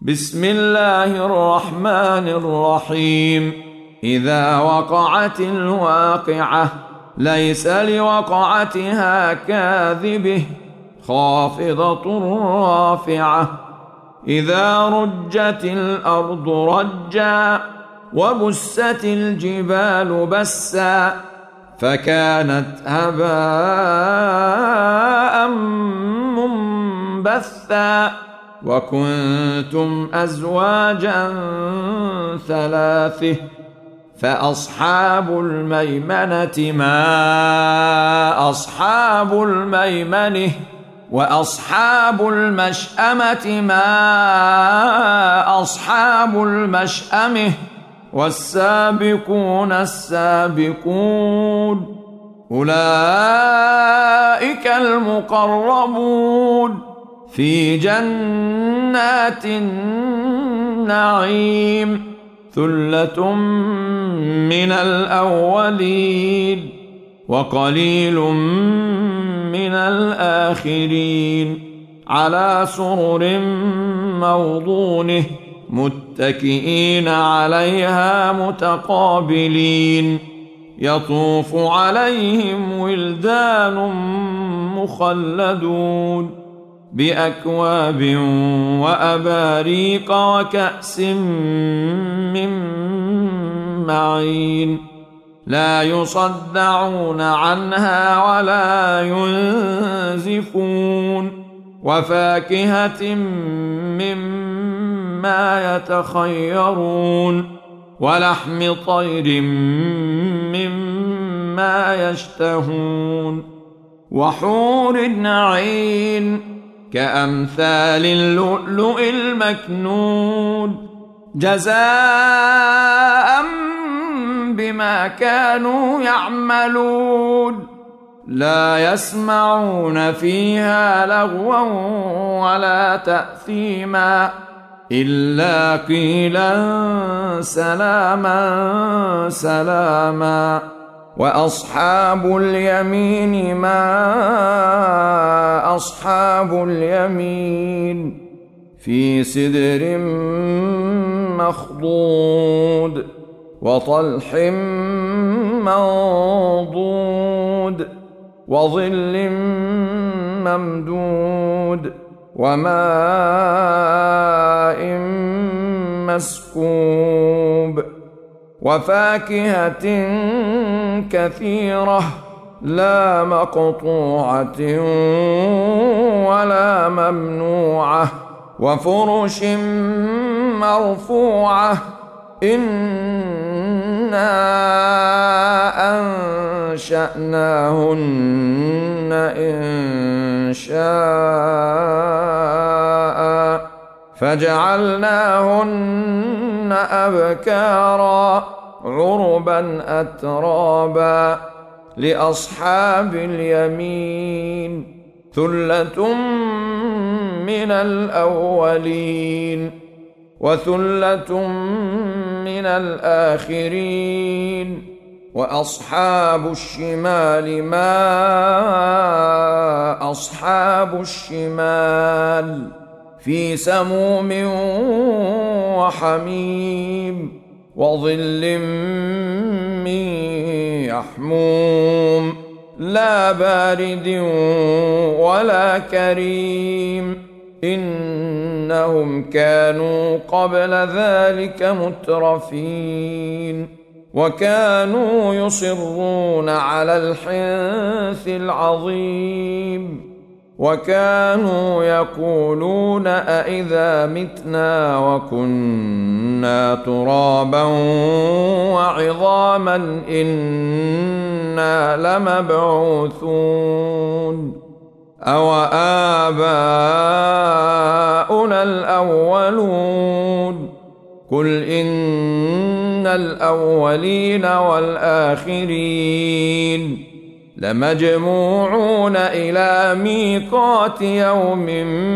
بسم الله الرحمن الرحيم. إذا وقعت الواقعة ليس لوقعتها كاذبة خافضة رافعة. إذا رجت الأرض رجا وبست الجبال بسا فكانت هباء منبثا وكنتم أزواجا ثلاثة فأصحاب الميمنة ما أصحاب الميمنة وأصحاب المشأمة ما أصحاب المشأمة والسابقون السابقون أولئك المقربون في جنات النعيم ثلة من الأولين وقليل من الآخرين على سرر موضونه متكئين عليها متقابلين يطوف عليهم ولدان مخلدون بأكواب وأباريق وكأس من معين لا يصدعون عنها ولا ينزفون وفاكهة مما يتخيرون ولحم طير مما يشتهون وحور عين كأمثال اللؤلؤ المكنون جزاء بما كانوا يعملون لا يسمعون فيها لغوا ولا تأثيما إلا قيلا سلاما سلاما وأصحاب اليمين ما أصحاب اليمين في سدر مخضود وطلح منضود وظل ممدود وماء مسكوب وفاكهة كثيرة لا مقطوعة ولا ممنوعة وفرش مرفوعة إنا أنشأناهن إنشاء فجعلناهن أبكارا عربا أترابا لأصحاب اليمين ثلة من الأولين وثلة من الآخرين وأصحاب الشمال ما أصحاب الشمال في سموم وحميم وظل من يحموم لا بارد ولا كريم إنهم كانوا قبل ذلك مترفين وكانوا يصرون على الحنث العظيم وكانوا يقولون أإذا متنا وكنا ترابا وعظاما إنا لمبعوثون أو آباؤنا الأولون قل إن الأولين والآخرين لمجموعون إلى ميقات يوم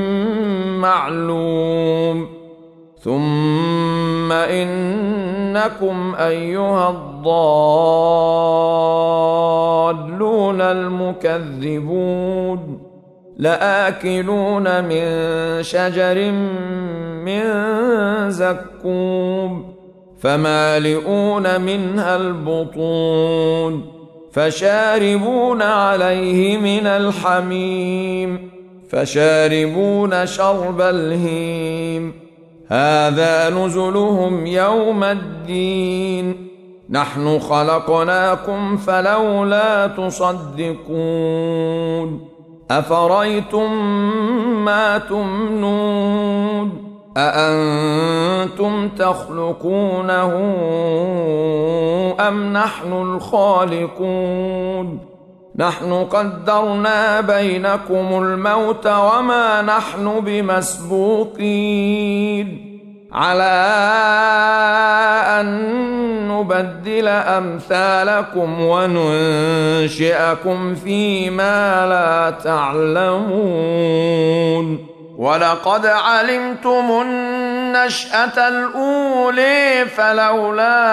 معلوم ثم إنكم أيها الضالون المكذبون لآكلون من شجر من زكوم فمالئون منها البطون فشاربون عليه من الحميم فشاربون شرب الهيم هذا نزلهم يوم الدين نحن خلقناكم فلولا تصدقون أفرأيتم ما تمنون أأنتم تخلقونه أم نحن الخالقون نحن قدرنا بينكم الموت وما نحن بمسبوقين على أن نبدل أمثالكم وننشئكم فيما لا تعلمون ولقد علمتم النشأة الأولى فلولا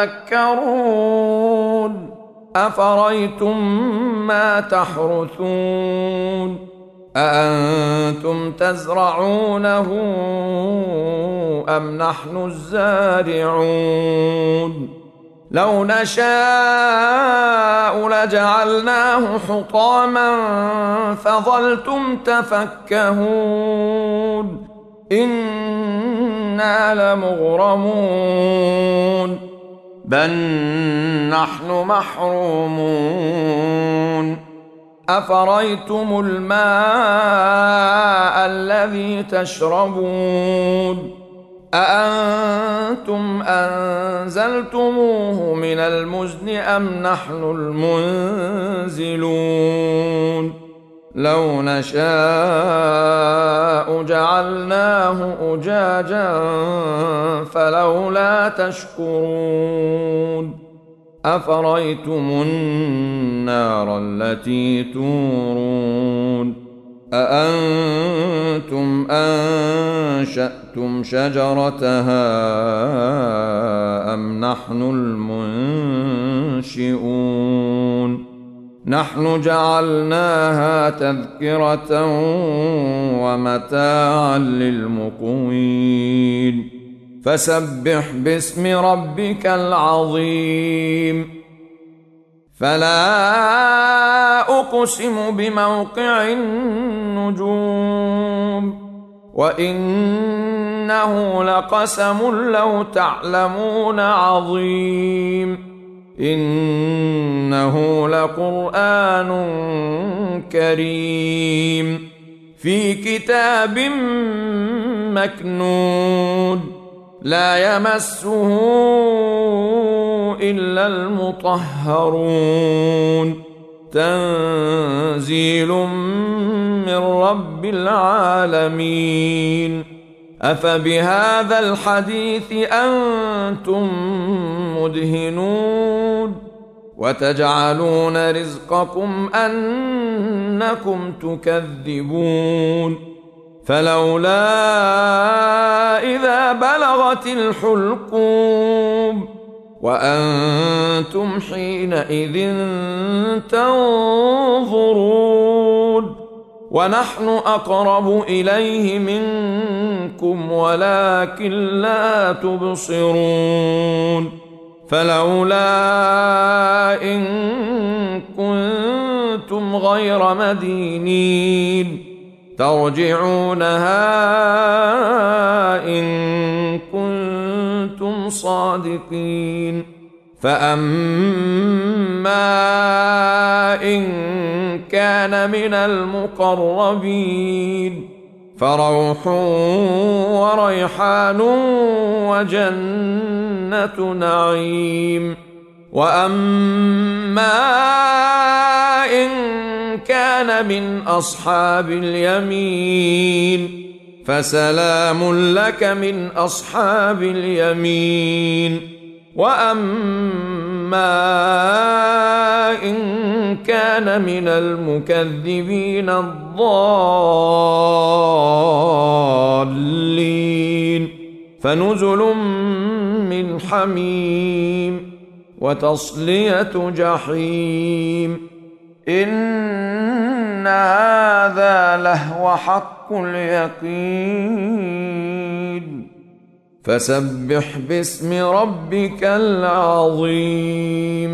تذكرون أفرأيتم ما تحرثون أأنتم تزرعونه أم نحن الزارعون لو نشاء لجعلناه حطاما فظلتم تفكهون إنا لمغرمون بل نحن محرومون أفرأيتم الماء الذي تشربون أأنتم أنزلتموه من المزن أم نحن المنزلون لو نشاء جعلناه أجاجا فلولا تشكرون أفرأيتم النار التي تورون أأنتم أنشأتم شجرتها أم نحن المنشئون نحن جعلناها تذكرة ومتاعا للمقوين فسبح باسم ربك العظيم فلا أقسم بموقع النجوم وإنه لقسم لو تعلمون عظيم إنه لقرآن كريم في كتاب مكنون لا يمسه إلا المطهرون تنزيل من رب العالمين أفبهذا الحديث أنتم مدهنون وتجعلون رزقكم أنكم تكذبون فلولا إذا بلغت الحلقوم وأنتم حينئذ تنظرون ونحن أقرب إليه منكم ولكن لا تبصرون فلولا إن كنتم غير مدينين ترجعونها إن كنتم صادقين فأما إن كان من المقربين فروح وريحان وجنة نعيم وأما إن كان من أصحاب اليمين فسلام لك من أصحاب اليمين وأما إن كان من المكذبين الضالين فنزل من حميم وتصلية جحيم إن هذا لهو حق اليقين فسبح باسم ربك العظيم